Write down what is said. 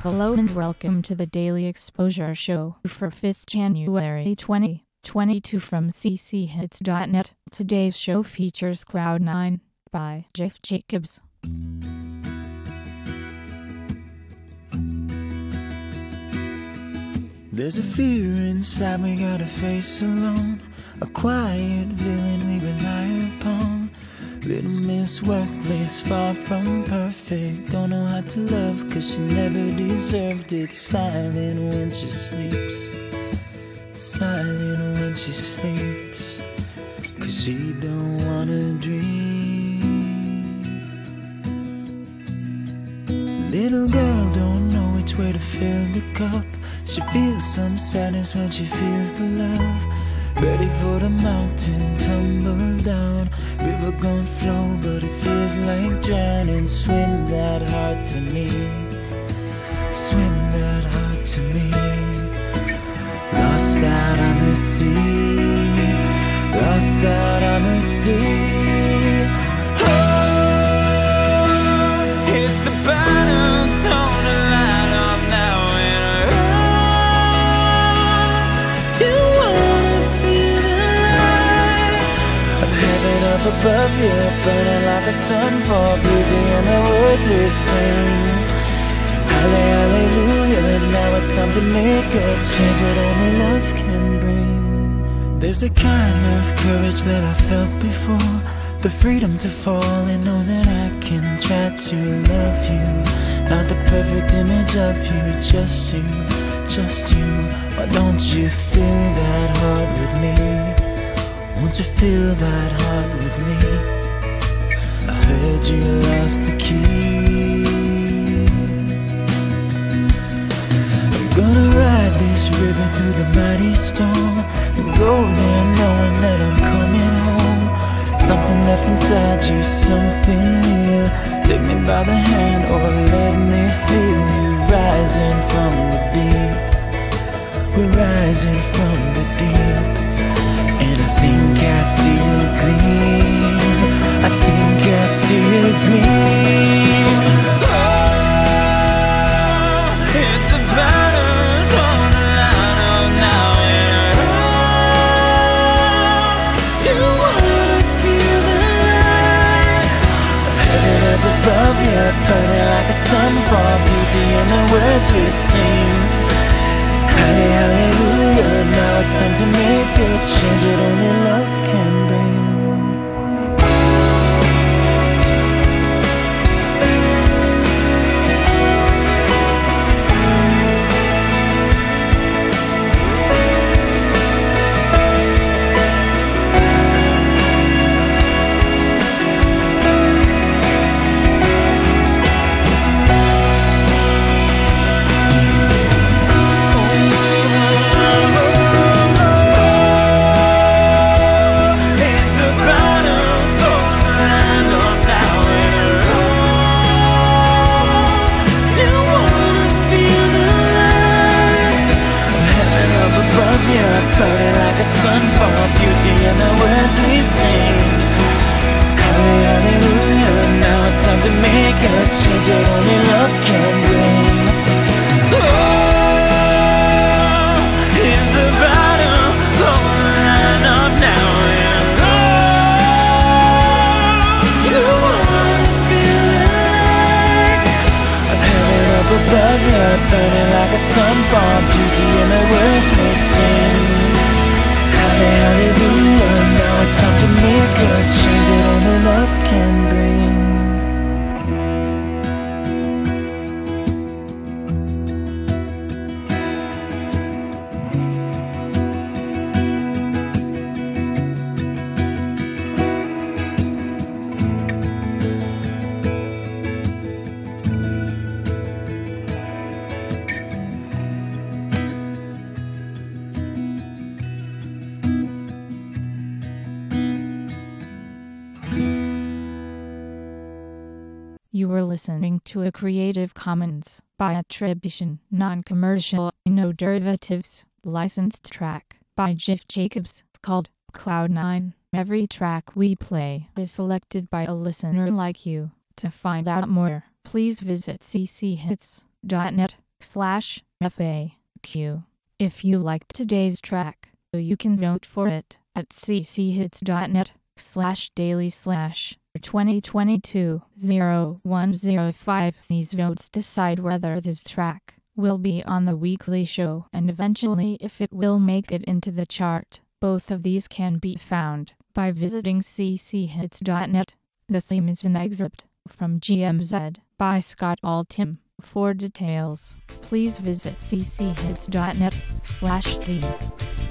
Hello and welcome to the Daily Exposure Show for 5th January 2022 from cchits.net. Today's show features Cloud9 by Jeff Jacobs. There's a fear inside we gotta face alone, a quiet villain we rely upon. Little Miss Worthless, far from perfect, don't know how to love cause she never deserved it. Silent when she sleeps, silent when she sleeps, cause she don't wanna dream. Little girl don't know which way to fill the cup. She feels some sadness when she feels the love. Ready for the mountain, tumble down. River gon' flow, but it feels like drowning. Swim that hard to me, swim that hard to me. Lost out on the sea, lost out on the sea. Above you, burning like a sun for beauty and the words we sing. Hallelujah, now it's time to make a change that only love can bring. There's a kind of courage that I felt before, the freedom to fall and know that I can try to love you. Not the perfect image of you, just you, just you. Why don't you feel that heart with me? Won't you feel that heart with me? I heard you lost the key. I'm gonna ride this river through the mighty storm and go there knowing that I'm coming home. Something left inside you, something real. Take me by the hand or let me feel you rising from the deep. We're rising from the deep. And I think I see a gleam, I think I see a gleam. Oh, hit the bottom, on the line of now and oh, you wanna feel the light. Heaven up above you, burning like a sun for beauty and the words we sing. Hallelujah, now it's time to make a change that only love can bring. Burning like a sun for beauty and the words we sing. Hallelujah, now it's time to make a change that only love can bring. Oh, in the bottom, on the line up now and oh, you wanna feel it. I'm heaven up above you, burning like a sun for beauty and the words we sing. Hallelujah, now it's time to make a change that only love can bring. You were listening to a Creative Commons by attribution, non-commercial, no derivatives, licensed track by Jeff Jacobs called Cloud9. Every track we play is selected by a listener like you. To find out more, please visit cchits.net. ccchits.net/FAQ. If you liked today's track, you can vote for it at cchits.net/daily/2022-0105. These votes decide whether this track will be on the weekly show and eventually if it will make it into the chart. Both of these can be found by visiting cchits.net. The theme is an excerpt from GMZ by Scott Altham. For details, please visit cchits.net/theme.